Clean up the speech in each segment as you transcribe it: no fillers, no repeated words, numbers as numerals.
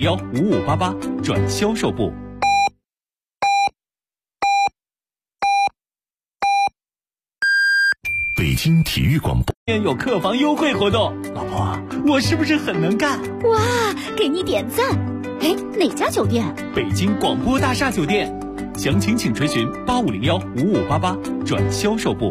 850155588转销售部。 北京体育广播今天有客房优惠活动，老婆，我是不是很能干？ 哇，给你点赞！哎，哪家酒店？ 北京广播大厦酒店，详情请垂询850155588转销售部。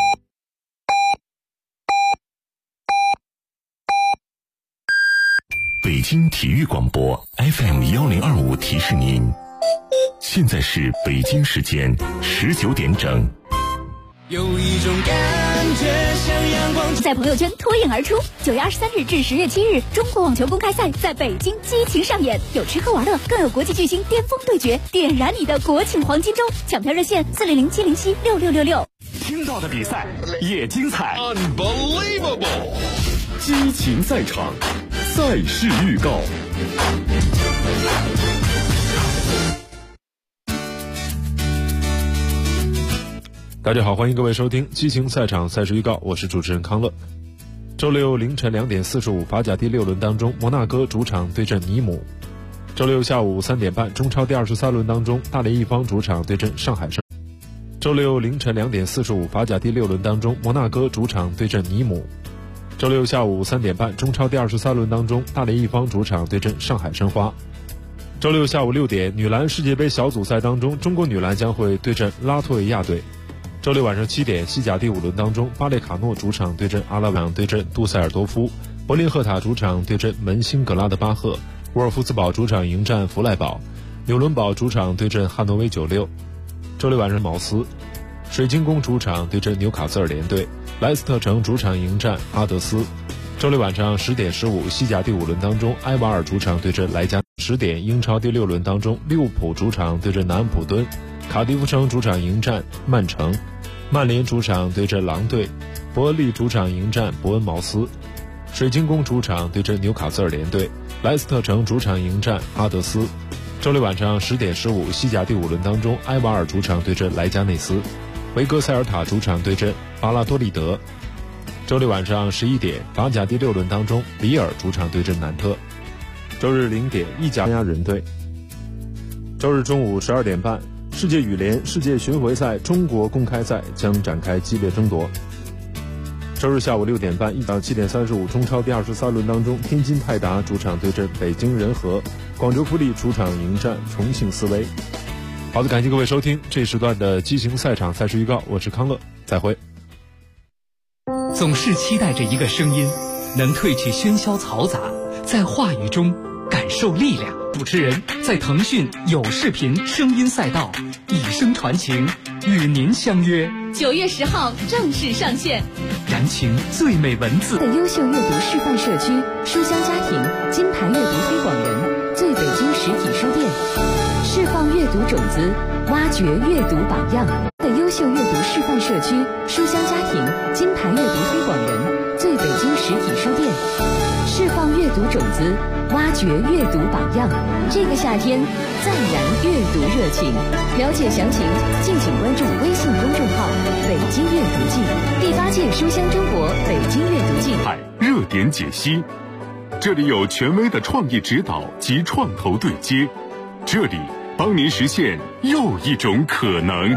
北京体育广播 FM1025提示您，现在是北京时间19点整。 有一种感觉像阳光在朋友圈脱颖而出。9月23日至10月7日，中国网球公开赛在北京激情上演，有吃喝玩乐，更有国际巨星巅峰对决，点燃你的国庆黄金周。抢票热线400-707-6666。 听到的比赛也精彩 Unbelievable 激情赛场，赛事预告。 大家好，欢迎各位收听激情赛场赛事预告，我是主持人康乐。周六凌晨2点45，法甲第6轮当中，摩纳哥主场对阵尼姆。周六下午3点半，中超第23轮当中，大连一方主场对阵上海申。周六凌晨2点45，法甲第6轮当中，摩纳哥主场对阵尼姆。周六下午3点半，中超第23轮当中，大连一方主场对阵上海申花。周六下午6点，女篮世界杯小组赛当中，中国女篮将会对阵拉脱维亚队。周六晚上7点，西甲第5轮当中，巴列卡诺主场对阵阿拉维对阵杜塞尔多夫，柏林赫塔主场对阵门兴格拉德巴赫，沃尔夫斯堡主场迎战弗赖堡，纽伦堡主场对阵汉诺威96。周六晚上茅斯，水晶宫主场对阵纽卡斯尔联队，莱斯特城主场迎战阿德斯。周六晚上10点15，西甲第5轮当中，埃瓦尔主场对阵莱加。10点，英超第6轮当中，利物浦主场对阵南安普敦，卡迪夫城主场迎战曼城，曼联主场对阵狼队，伯恩利主场迎战伯恩茅斯，水晶宫主场对阵纽卡斯尔联队，莱斯特城主场迎战阿德斯。周六晚上10点15，西甲第5轮当中，埃瓦尔主场对阵莱加内斯，维格塞尔塔主场对阵巴拉多利德。周六晚上11点，法甲第6轮当中，里尔主场对阵南特。周日0点，意甲压人队。周日中午12点半，世界羽联世界巡回赛中国公开赛将展开激烈争夺。周日下午6点半，1到7点35，中超第23轮当中，天津泰达主场对阵北京人和，广州富力主场迎战重庆斯威。好的，感谢各位收听这一时段的激情赛场赛事预告，我是康乐，再会。 总是期待着一个声音，能褪去喧嚣嘈杂，在话语中感受力量。主持人在腾讯有视频声音赛道以声传情，与您相约 9月10号正式上线。 燃情最美文字的优秀阅读示范社区，书香家庭金牌阅读推广人，最北京实体书店，释放阅读种子，挖掘阅读榜样的优秀阅读示范社区，书香家庭金牌阅读推广人，最北京实体书店，释放阅读种子，挖掘阅读榜样。这个夏天再燃阅读热情，了解详情敬请关注微信公众号北京阅读季，第8届书香中国北京阅读季热点解析，这里有权威的创意指导及创投对接，这里帮您实现又一种可能。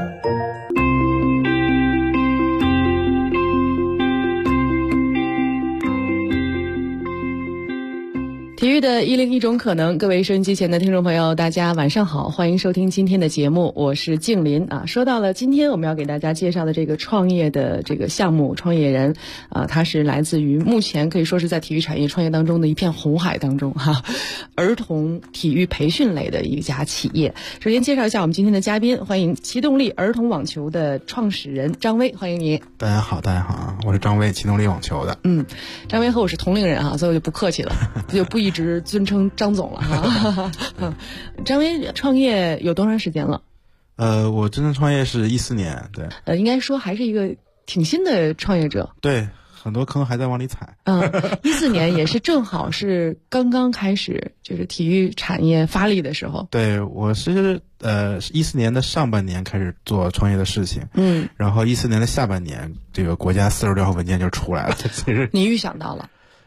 体育的101种可能，各位收音机前的听众朋友，大家晚上好，欢迎收听今天的节目，我是静林啊。说到了今天我们要给大家介绍的这个创业的这个项目，创业人啊，他是来自于目前可以说是在体育产业创业当中的一片红海当中哈，儿童体育培训类的一家企业。首先介绍一下我们今天的嘉宾，欢迎齐动力儿童网球的创始人张威，欢迎你。 大家好，我是张威，齐动力网球的。 张威和我是同龄人啊，所以我就不客气了，就不一直尊称张总了哈。张威创业有多长时间了？ 我真正创业是14年，对。 应该说还是一个挺新的创业者。对， 很多坑还在往里踩。 14年也是正好是刚刚开始就是体育产业发力的时候。 对，我是14年的上半年开始做创业的事情。然后14年的下半年，这个国家46条文件就出来了。其实你预想到了。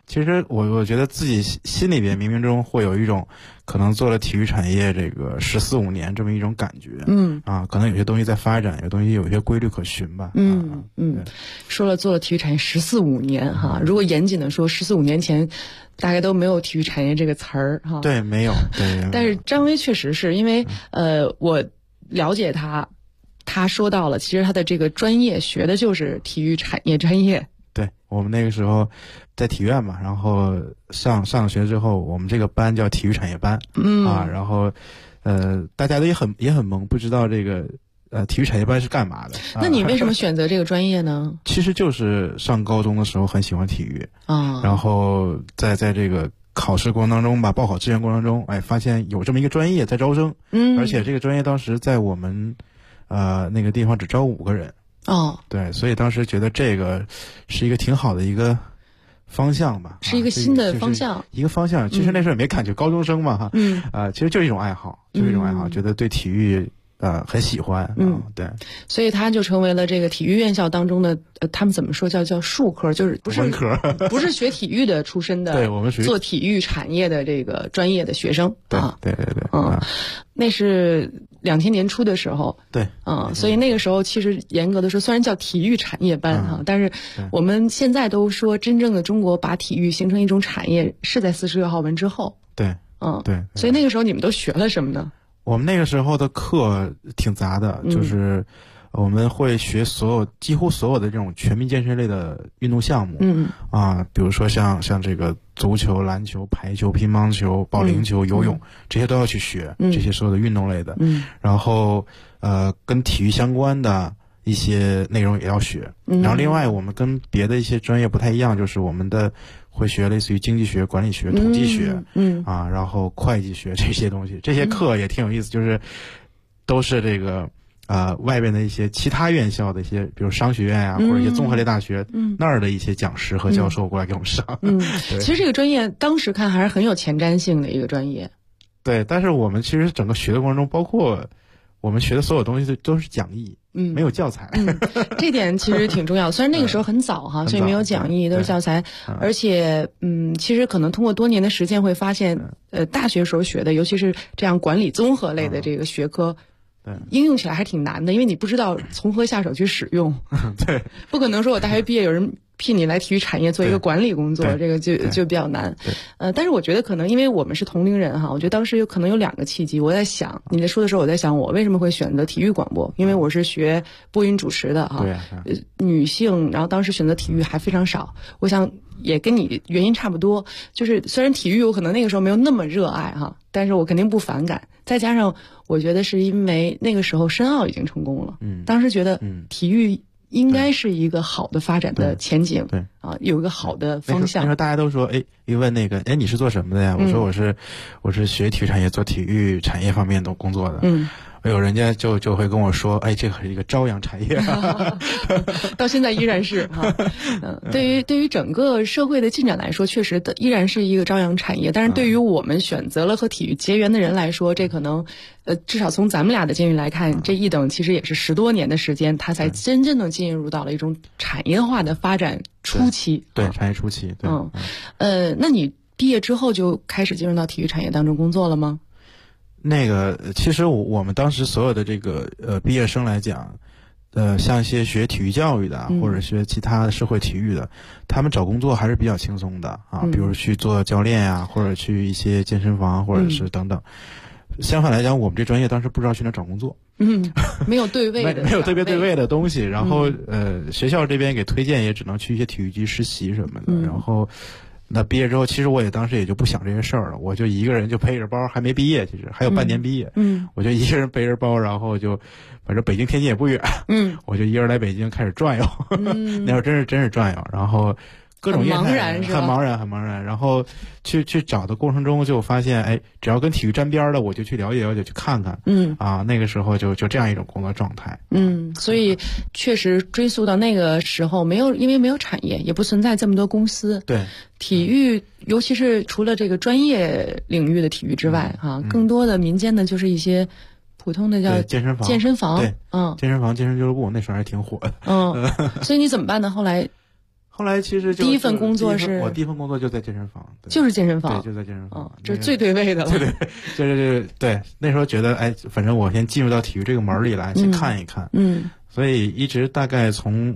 其实我觉得自己心里边冥冥中会有一种可能做了体育产业这个14、15年这么一种感觉。可能有些东西在发展，有东西有一些规律可循吧。 说了做了体育产业14、15年哈，如果严谨的说，14、15年前大概都没有体育产业这个词儿哈。 对，没有。对。 但是张威确实是因为我了解他说到了，其实他的这个专业学的就是体育产业专业。 对，我们那个时候在体院嘛，然后上学之后，我们这个班叫体育产业班。然后大家都也很懵，不知道这个体育产业班是干嘛的。 那你为什么选择这个专业呢？ 其实就是上高中的时候很喜欢体育然后在这个考试过程当中吧，报考志愿过程中，发现有这么一个专业在招生。而且这个专业当时在我们那个地方只招5个人。对，所以当时觉得这个是一个挺好的一个方向吧， 是一个新的方向， 一个方向。其实那时候也没感觉高中生嘛其实就是一种爱好，觉得对体育很喜欢。对， 所以他就成为了这个体育院校当中的他们怎么说叫术科，就是不是文科， 不是学体育的出身的， 对，我们属于做体育产业的这个专业的学生。 对。 那是2000年初的时候。 对。 所以那个时候其实严格的说，虽然叫体育产业班但是我们现在都说真正的中国把体育形成一种产业是在46号文之后。 对。对。 所以那个时候你们都学了什么呢？ 我们那个时候的课挺杂的，就是我们会学几乎所有的这种全民健身类的运动项目。比如说像这个足球、篮球、排球、乒乓球、保龄球、游泳，这些都要去学。这些所有的运动类的。然后跟体育相关的一些内容也要学。然后另外我们跟别的一些专业不太一样，就是我们的会学类似于经济学、管理学、统计学。然后会计学这些东西，这些课也挺有意思，就是都是这个外边的一些其他院校的一些，比如商学院或者一些综合类大学那儿的一些讲师和教授过来给我们上。 其实这个专业当时看还是很有前瞻性的一个专业。 对，但是我们其实整个学的过程中，包括我们学的所有东西都是讲义。没有教材。 这点其实挺重要。虽然那个时候很早哈，所以没有讲义，都是教材。而且其实可能通过多年的实践会发现，大学时候学的，尤其是这样管理综合类的这个学科，应用起来还挺难的，因为你不知道从何下手去使用。 对， 不可能说我大学毕业有人聘你来体育产业做一个管理工作，这个就比较难。但是我觉得可能因为我们是同龄人哈，我觉得当时可能有2个契机。我在想你在说的时候，我在想我为什么会选择体育广播，因为我是学播音主持的哈。女性，然后当时选择体育还非常少。我想也跟你原因差不多，就是虽然体育我可能那个时候没有那么热爱哈，但是我肯定不反感。再加上我觉得是因为那个时候申奥已经成功了，当时觉得体育应该是一个好的发展的前景。 对有一个好的方向。 那时候大家都说，一问那个，你是做什么的呀？我说我是学体育产业，做体育产业方面的工作的。有人家就会跟我说，这个是一个朝阳产业。 到现在依然是哈。对于整个社会的进展来说，确实依然是一个朝阳产业。但是对于我们选择了和体育结缘的人来说，这可能至少从咱们俩的境遇来看，这一等其实也是10多年的时间，它才真正的进入到了一种产业化的发展初期。 对，产业初期。对。 那你毕业之后就开始进入到体育产业当中工作了吗？ 那个其实我们当时所有的这个毕业生来讲，像一些学体育教育的或者学其他的社会体育的，他们找工作还是比较轻松的比如去做教练或者去一些健身房或者是等等。相反来讲，我们这专业当时不知道去哪找工作。 没有对位的没有特别对位的东西。然后学校这边给推荐也只能去一些体育局实习什么的。然后那毕业之后，其实我也当时也就不想这些事儿了，我就一个人就背着包，还没毕业，其实还有半年毕业。我就一个人背着包，然后就反正北京天津也不远。我就一个人来北京开始转悠。那会儿真是转悠，然后各种业态很茫然。然后去找的过程中就发现，只要跟体育沾边的，我就去了解了解，去看看。那个时候就这样一种工作状态。 所以确实追溯到那个时候，因为没有产业，也不存在这么多公司。 对。 体育，尤其是除了这个专业领域的体育之外，更多的民间的就是一些普通的叫健身房。 对，健身房、健身俱乐部， 那时候还挺火的。 所以你怎么办呢？后后来其实第一份工作是我第一份工作就在健身房， 就是健身房， 对，就在健身房， 这是最对位的了。 对，就是对。那时候觉得，哎，反正我先进入到体育这个门里来，先看一看。所以一直大概从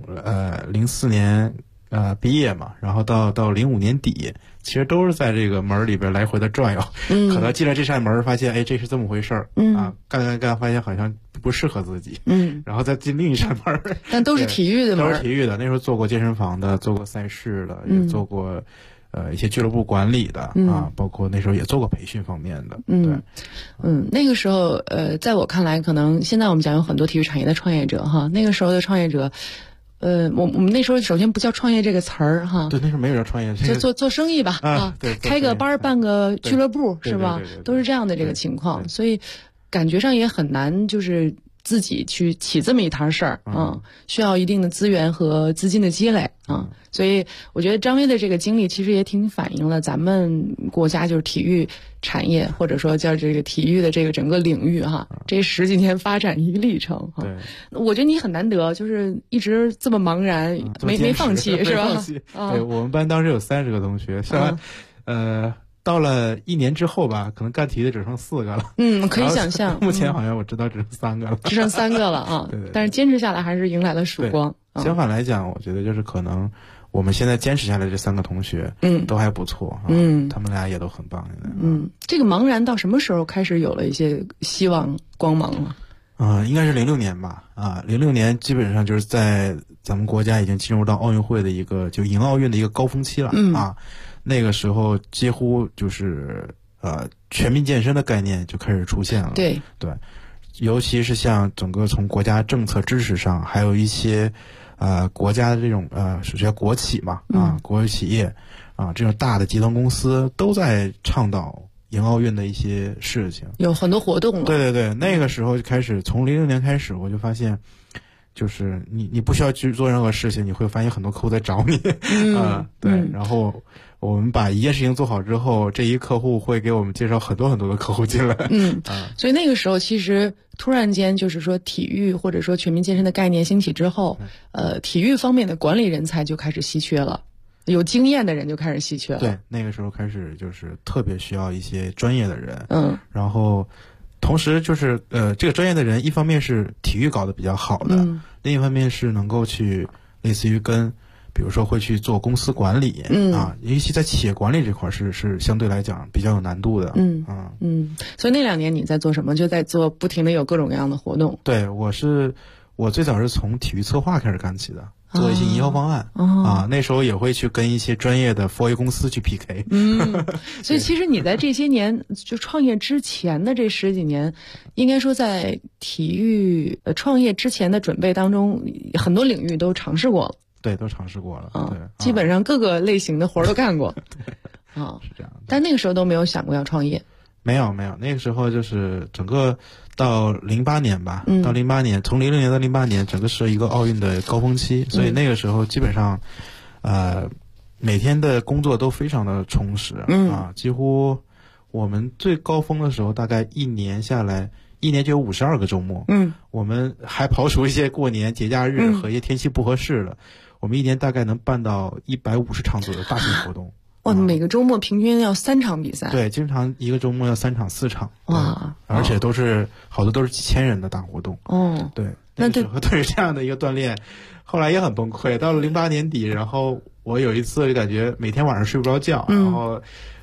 04年毕业嘛，然后到05年底，其实都是在这个门里边来回的转悠。可能进了这扇门，发现哎，这是这么回事儿。干，发现好像不适合自己。然后再进另一扇门。 但都是体育的门， 都是体育的。那时候做过健身房的，做过赛事的，也做过一些俱乐部管理的包括那时候也做过培训方面的。 那个时候在我看来，可能现在我们讲有很多体育产业的创业者哈，那个时候的创业者。我们那时候首先不叫创业这个词儿哈， 对，那时候没有叫创业， 就做生意吧对， 开个班办个俱乐部是吧？都是这样的这个情况，所以感觉上也很难就是自己去起这么一摊事儿需要一定的资源和资金的积累所以我觉得张威的这个经历其实也挺反映了咱们国家就是体育产业或者说叫这个体育的这个整个领域这10几年发展一个历程对， 我觉得你很难得，就是一直这么茫然没放弃是吧？ 对，我们班当时有30个同学，上来到了1年之后吧，可能干体育的只剩4个了。 可以想象。 目前好像我知道只剩3个了。 只剩3个了对。但是坚持下来还是迎来了曙光。 相反来讲，我觉得就是可能我们现在坚持下来这3个同学，都还不错他们俩也都很棒。 这个茫然到什么时候开始有了一些希望光芒了？ 应该是06年吧。06年基本上就是在咱们国家已经进入到奥运会的一个就迎奥运的一个高峰期了那个时候几乎就是全民健身的概念就开始出现了。对，尤其是像整个从国家政策支持上，还有一些国家的这种首先国企嘛国有企业这种大的集团公司都在倡导迎奥运的一些事情， 有很多活动了。 对，那个时候就开始，从06年开始，我就发现。就是你不需要去做任何事情，你会发现很多客户在找你对。然后我们把一件事情做好之后，这一客户会给我们介绍很多很多的客户进来。 所以那个时候其实突然间就是说体育或者说全民健身的概念兴起之后，体育方面的管理人才就开始稀缺了，有经验的人就开始稀缺了。 对，那个时候开始就是特别需要一些专业的人。然后。同时就是这个专业的人一方面是体育搞得比较好的另一方面是能够去类似于跟比如说会去做公司管理尤其在企业管理这块是相对来讲比较有难度的所以那2年你在做什么？就在做不停的有各种各样的活动。 对，我最早是从体育策划开始干起的，做一些营销方案那时候也会去跟一些专业的 4A 公司去 PK 所以其实你在这些年就创业之前的这10几年，应该说在体育创业之前的准备当中，很多领域都尝试过了。 对，都尝试过了对， 基本上各个类型的活都干过是这样的。 但那个时候都没有想过要创业。 没有，那个时候就是整个到08年吧，到08年，从00年到08年，整个是一个奥运的高峰期，所以那个时候基本上，每天的工作都非常的充实几乎我们最高峰的时候，大概1年下来，1年就有52个周末我们还刨除一些过年节假日和一些天气不合适的，我们1年大概能办到150场左右大型活动。 每个周末平均要3场比赛。 对，经常一个周末要3场4场。而且好多都是几千人的大活动。对，那对于这样的一个锻炼，后来也很崩溃。到了08年底，然后我有一次就感觉每天晚上睡不着觉，然后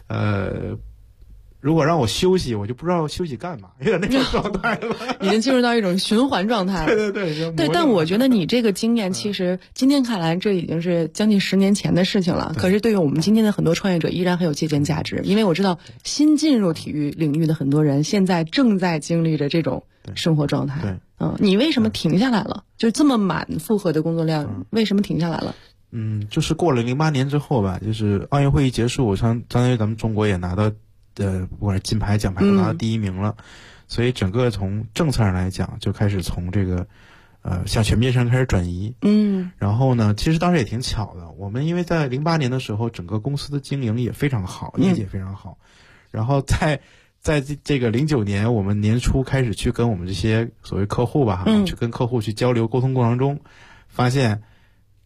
如果让我休息，我就不知道休息干嘛，有点那种状态了。 已经进入到一种循环状态了。对，但我觉得你这个经验其实今天看来这已经是将近10年前的事情了。可是对于我们今天的很多创业者依然很有借鉴价值，因为我知道新进入体育领域的很多人现在正在经历着这种生活状态。你为什么停下来了？就这么满负荷的工作量，为什么停下来了？ 就是过了08年之后吧，就是奥运会一结束，相当于咱们中国也拿到不管是金牌奖牌都拿到第1名了，所以整个从政策上来讲就开始从这个向全面上开始转移。然后呢，其实当时也挺巧的，我们因为在08年的时候整个公司的经营也非常好，业绩也非常好，然后在这个09年我们年初开始去跟我们这些所谓客户吧去跟客户去交流沟通过程中，发现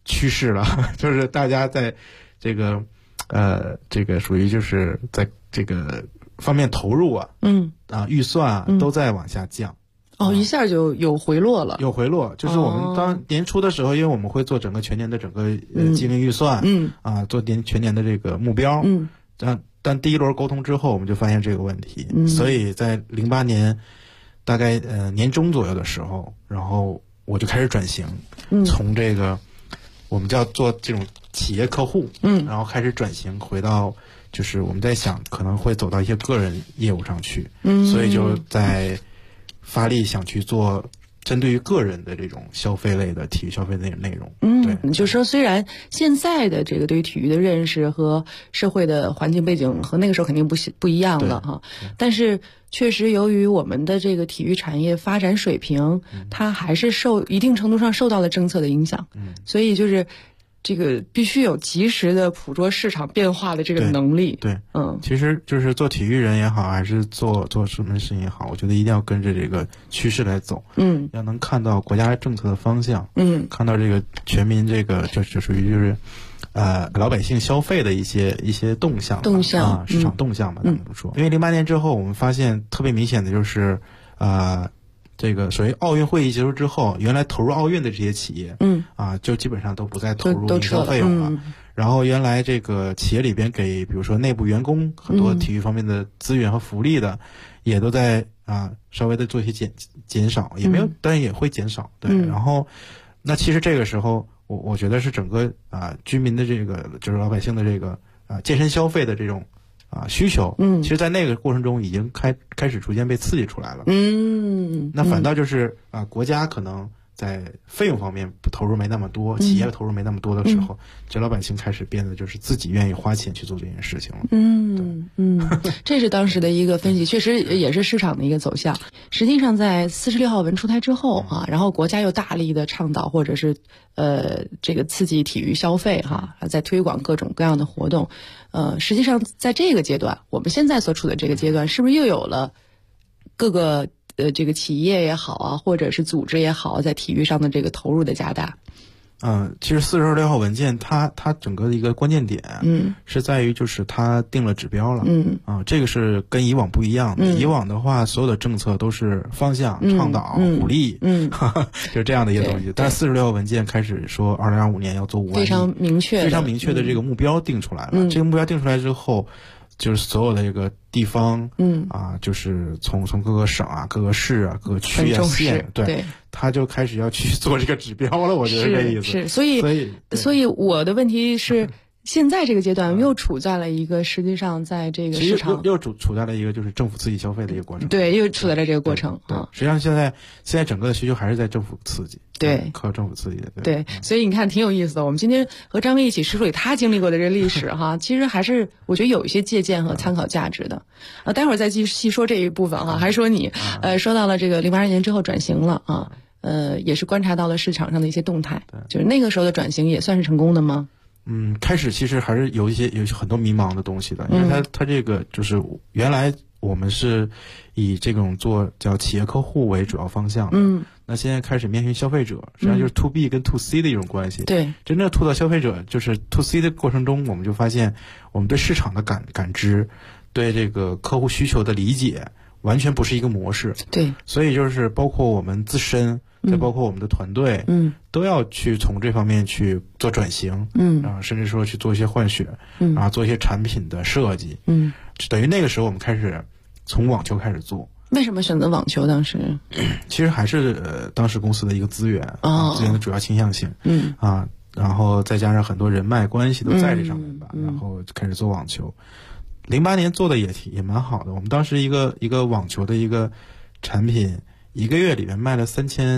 趋势了，就是大家在这个属于就是在这个方面投入啊，预算啊都在往下降。 一下就有回落了。 有回落，就是我们当年初的时候，因为我们会做整个全年的整个经营预算，做全年的这个目标，但第一轮沟通之后，我们就发现这个问题，所以在08年大概年中左右的时候，然后我就开始转型，从这个我们叫做这种企业客户，然后开始转型回到就是我们在想可能会走到一些个人业务上去，所以就在发力想去做针对于个人的这种消费类的体育消费类的内容。对， 就是说虽然现在的这个对于体育的认识和社会的环境背景和那个时候肯定不一样了哈，但是确实由于我们的这个体育产业发展水平，它还是一定程度上受到了政策的影响，所以就是这个必须有及时的捕捉市场变化的这个能力。 对，其实就是做体育人也好，还是做什么事情也好，我觉得一定要跟着这个趋势来走。要能看到国家政策的方向，看到这个全民这个就属于就是老百姓消费的一些动向市场动向吧，咱们这么说。因为08年之后，我们发现特别明显的就是这个所谓奥运会议结束之后，原来投入奥运的这些企业，就基本上都不再投入营销费用了。然后原来这个企业里边给比如说内部员工很多体育方面的资源和福利的，也都在稍微的做一些减少，也没有，但是也会减少。对，然后那其实这个时候，我觉得是整个居民的这个就是老百姓的这个健身消费的这种需求，其实在那个过程中已经开始逐渐被刺激出来了。那反倒就是国家可能在费用方面投入没那么多，企业投入没那么多的时候，这老百姓开始变得就是自己愿意花钱去做这件事情了。 这是当时的一个分析，确实也是市场的一个走向。实际上在46号文出台之后然后国家又大力的倡导或者是这个刺激体育消费在推广各种各样的活动。实际上在这个阶段，我们现在所处的这个阶段，是不是又有了各个这个企业也好或者是组织也好，在体育上的这个投入的加大？ 其实46号文件它整个的一个关键点，是在于就是它定了指标了，这个是跟以往不一样的。以往的话，所有的政策都是方向、倡导、鼓励，就是这样的一个东西。但是46号文件开始说，2025年要做5万亿， 非常明确的这个目标定出来了。这个目标定出来之后，就是所有的这个地方，就是从各个省各个市各个区县，对，他就开始要去做这个指标了。我觉得这意思是，所以我的问题是，现在这个阶段又处在了一个实际上在这个市场又处在了一个就是政府刺激消费的一个过程。 对，又处在了这个过程实际上现在整个的需求还是在政府刺激， 对， 靠政府刺激的。 对，所以你看挺有意思的。我们今天和张威一起梳理他经历过的这历史其实还是我觉得有一些借鉴和参考价值的。待会儿再细说这一部分还说你说到了这个02年之后转型了也是观察到了市场上的一些动态，就是那个时候的转型也算是成功的吗？ 开始其实还是有很多迷茫的东西的，因为它这个就是原来我们是以这种做叫企业客户为主要方向的，那现在开始面向消费者，实际上就是 to B 跟 to C 的一种关系。 对， 真正to到消费者就是 to C 的过程中，我们就发现我们对市场的感知，对这个客户需求的理解，完全不是一个模式。 对， 所以就是包括我们自身，再包括我们的团队，都要去从这方面去做转型，甚至说去做一些换血，做一些产品的设计，等于那个时候我们开始从网球开始做。 为什么选择网球？当时其实还是当时公司的一个资源，资源的主要倾向性，然后再加上很多人脉关系都在这上面吧，然后就开始做网球。08年做的也蛮好的，我们当时一个网球的一个产品，1个月里面卖了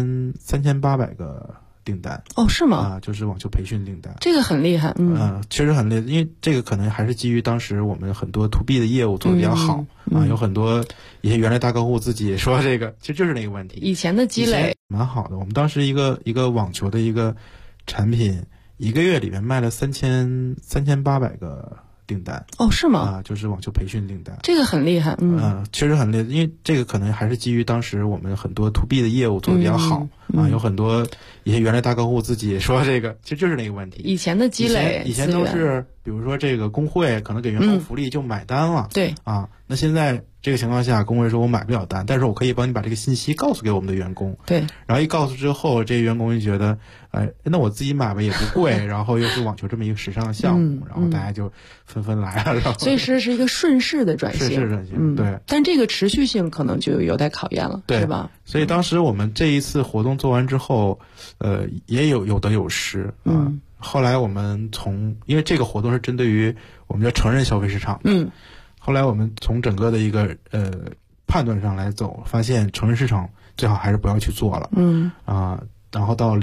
3800个订单。 是吗？ 就是网球培训订单， 这个很厉害。 确实很厉害，因为这个可能还是基于当时我们很多 to B 的业务做的比较好，有很多一些原来大客户自己也说这个，其实就是那个问题， 以前的积累蛮好的。我们当时一个网球的一个产品，1个月里面卖了3800个订单。 哦，是吗？ 就是网球培训订单。 这个很厉害， 确实很厉害，因为这个可能还是基于当时我们很多 to B 的业务做得比较好有很多一些原来大客户自己说这个，其实就是那个问题。 以前的积累， 以前都是比如说这个工会可能给员工福利就买单了， 对那现在这个情况下，工会说我买不了单，但是我可以帮你把这个信息告诉给我们的员工， 对， 然后一告诉之后，这些员工就觉得，那我自己买吧也不贵，然后又是网球这么一个时尚的项目，然后大家就纷纷来了，然后所以是一个顺势的转型， 顺势转型，对。 但这个持续性可能就有待考验了， 对， 是吧？ 所以当时我们这一次活动做完之后，也有得有失后来我们因为这个活动是针对于我们叫成人消费市场，后来我们从整个的一个判断上来走，发现成人市场最好还是不要去做了，然后到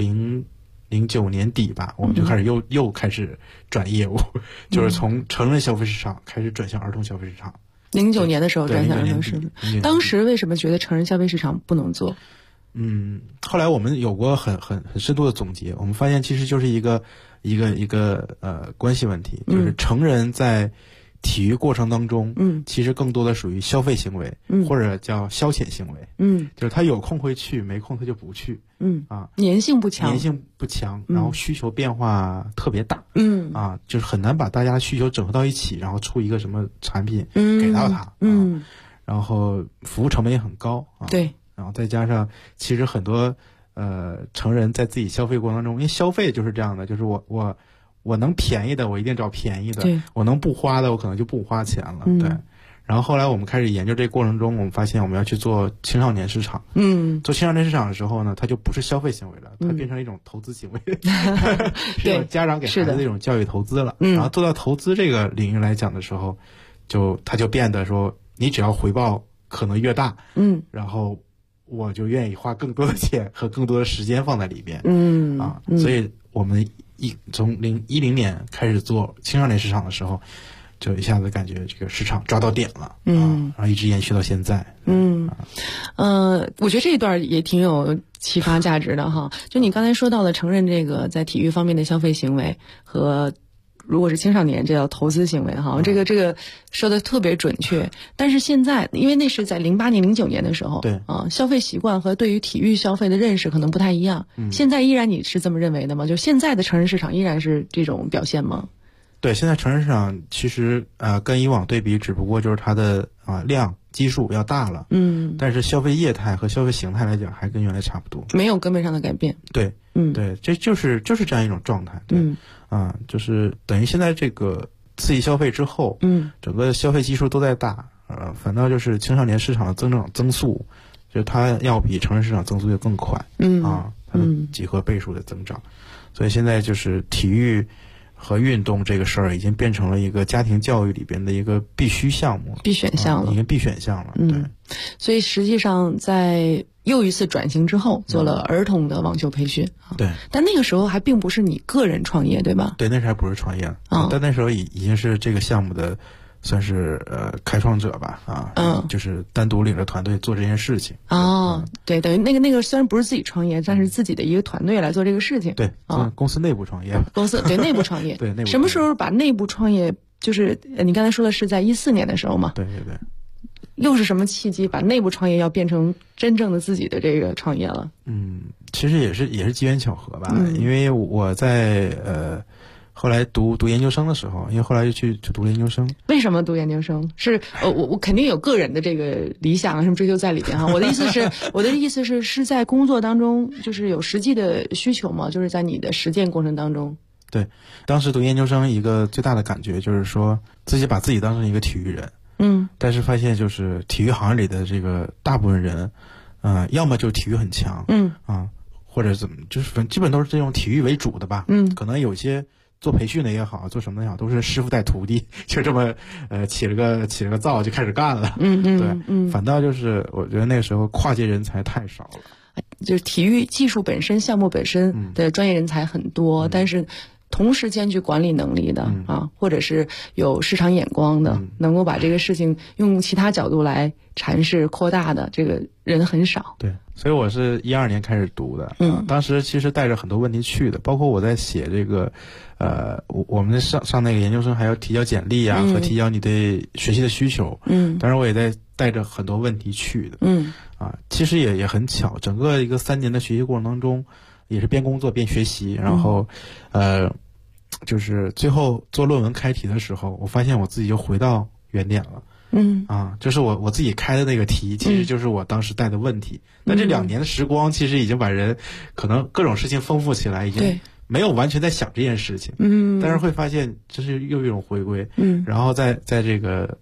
09年底吧，我们就开始又开始转业务，就是从成人消费市场开始转向儿童消费市场。 09年的时候转向儿童市场，当时为什么觉得成人消费市场不能做？ 后来我们有过很深度的总结，我们发现其实就是一个关系问题，就是成人在体育过程当中，其实更多的属于消费行为，或者叫消遣行为，就是他有空会去，没空他就不去， 粘性不强， 然后需求变化特别大，就是很难把大家需求整合到一起，然后出一个什么产品给到他，然后服务成本也很高对。 然后再加上，其实很多成人在自己消费过程当中，因为消费就是这样的，就是我能便宜的，我一定找便宜的；我能不花的，我可能就不花钱了。对。然后后来我们开始研究这个过程中，我们发现我们要去做青少年市场。做青少年市场的时候呢，它就不是消费行为了，它变成一种投资行为，是一种家长给孩子的一种教育投资了。然后做到投资这个领域来讲的时候，它就变得说，你只要回报可能越大，然后我就愿意花更多的钱和更多的时间放在里边，所以我们从2010年开始做青少年市场的时候，就一下子感觉这个市场抓到点了，然后一直延续到现在。 我觉得这一段也挺有启发价值的哈。就你刚才说到的成人这个在体育方面的消费行为和如果是青少年，这叫投资行为哈，这个说的特别准确。但是现在，因为那是在08年、09年的时候， 对消费习惯和对于体育消费的认识可能不太一样。现在依然你是这么认为的吗？就现在的成人市场依然是这种表现吗？ 对，现在成人市场其实跟以往对比，只不过就是它的量基数要大了，但是消费业态和消费形态来讲，还跟原来差不多， 没有根本上的改变。 对，对，这就是这样一种状态。对，就是等于现在这个刺激消费之后，整个消费基数都在大，反倒就是青少年市场的增速，就是它要比成人市场增速就更快，它的几何倍数的增长，所以现在就是体育和运动这个事儿已经变成了一个家庭教育里边的一个必须项目了， 必选项了， 已经必选项了。对， 所以实际上在又一次转型之后，做了儿童的网球培训。 对， 但那个时候还并不是你个人创业，对吧？ 对，那时候还不是创业，但那时候已经是这个项目的算是开创者吧，就是单独领着团队做这件事情。 对，等于那个虽然不是自己创业，但是自己的一个团队来做这个事情。 对，公司内部创业。 公司对内部创业。 对，内部创业。 什么时候把内部创业？就是你刚才说的是在2014年的时候嘛？ 对对对。 又是什么契机把内部创业要变成真正的自己的这个创业了？ 其实也是机缘巧合吧，因为我在后来读研究生的时候，因为后来就去读研究生。为什么读研究生？是我肯定有个人的这个理想啊什么追求在里边哈。我的意思是在工作当中就是有实际的需求吗？就是在你的实践过程当中。 对，当时读研究生一个最大的感觉就是说自己把自己当成一个体育人。但是发现就是体育行业里的这个大部分人，要么就体育很强，或者怎么，就是基本都是这种体育为主的吧。可能有些做培训的也好，做什么的也好，都是师傅带徒弟，就这么起了个灶就开始干了。对，反倒就是我觉得那个时候跨界人才太少了。 就是体育技术本身、项目本身的专业人才很多，但是同时兼具管理能力的啊，或者是有市场眼光的，能够把这个事情用其他角度来阐释扩大的，这个人很少。 对，所以我是12年开始读的，当时其实带着很多问题去的，包括我在写这个，我们上那个研究生还要提交简历啊，和提交你对学习的需求，当然我也在带着很多问题去的，其实也很巧，整个一个3年的学习过程当中，也是边工作边学习，然后，就是最后做论文开题的时候，我发现我自己又回到原点了。就是我自己开的那个题，其实就是我当时带的问题。但这2年的时光，其实已经把人可能各种事情丰富起来，已经没有完全在想这件事情。但是会发现这是又一种回归。然后在这个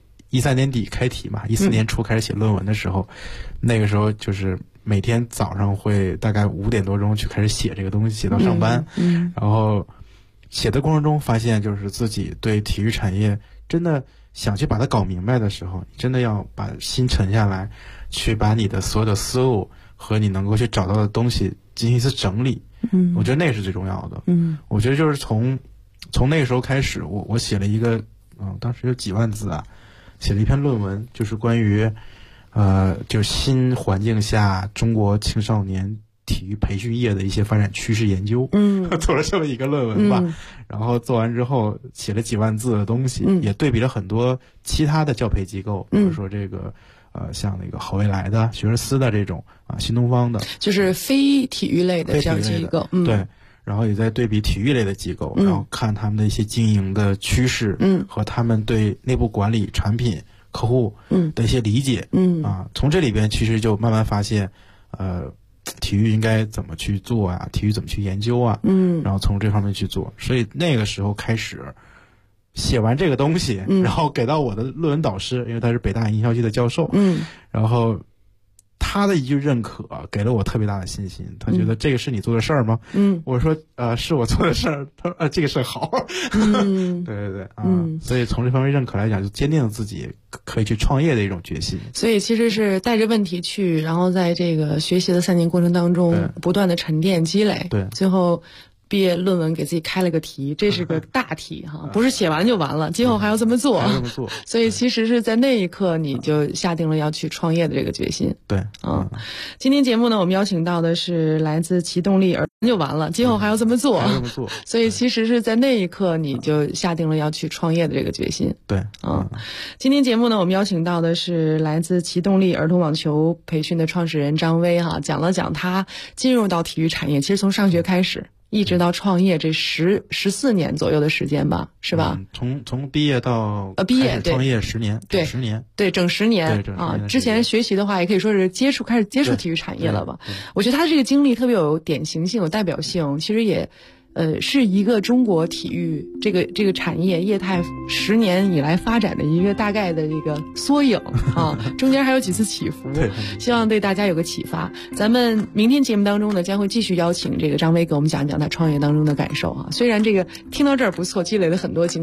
13年底开题嘛，14年初开始写论文的时候，那个时候就是每天早上会大概5点多钟去开始写这个东西，写到上班。然后写的过程中发现，就是自己对体育产业真的想去把它搞明白的时候，你真的要把心沉下来，去把你的所有的思路和你能够去找到的东西进行一次整理。我觉得那个是最重要的。我觉得就是从那个时候开始，我写了一个当时有几万字啊，写了一篇论文，就是关于就新环境下中国青少年体育培训业的一些发展趋势研究。做了这么一个论文吧。然后做完之后写了几万字的东西，也对比了很多其他的教培机构，比如说这个像那个好未来的、学而思的这种新东方的， 就是非体育类的这样机构。 对，然后也在对比体育类的机构，然后看他们的一些经营的趋势，和他们对内部管理、产品、客户的一些理解。从这里边其实就慢慢发现，体育应该怎么去做啊？体育怎么去研究啊？然后从这方面去做。所以那个时候开始写完这个东西，然后给到我的论文导师，因为他是北大营销系的教授，然后他的一句认可给了我特别大的信心。他觉得这个是你做的事儿吗？我说是我做的事儿。他说这个事儿好。对，所以从这方面认可来讲，就坚定了自己可以去创业的一种决心。 所以其实是带着问题去，然后在这个学习的3年过程当中，不断的沉淀积累， 对， 最后毕业论文给自己开了个题，这是个大题哈，不是写完就完了，今后还要这么做。所以其实是在那一刻你就下定了要去创业的这个决心。 对， 今天节目呢，我们邀请到的是来自启动力就完了，今后还要这么做。所以其实是在那一刻你就下定了要去创业的这个决心。 对， 今天节目呢，我们邀请到的是来自启动力儿童网球培训的创始人张威哈，讲了讲他进入到体育产业，其实从上学开始一直到创业这14年左右的时间吧，是吧？ 从毕业到毕业创业10年， 对 ，10年， 对，整10年啊！之前学习的话，也可以说是开始接触体育产业了吧？我觉得他这个经历特别有典型性、有代表性，其实也。是一个中国体育这个产业业态10年以来发展的一个大概的这个缩影啊，中间还有几次起伏，希望对大家有个启发。咱们明天节目当中呢，将会继续邀请这个张威给我们讲讲他创业当中的感受啊。虽然这个听到这儿不错，积累了很多经验。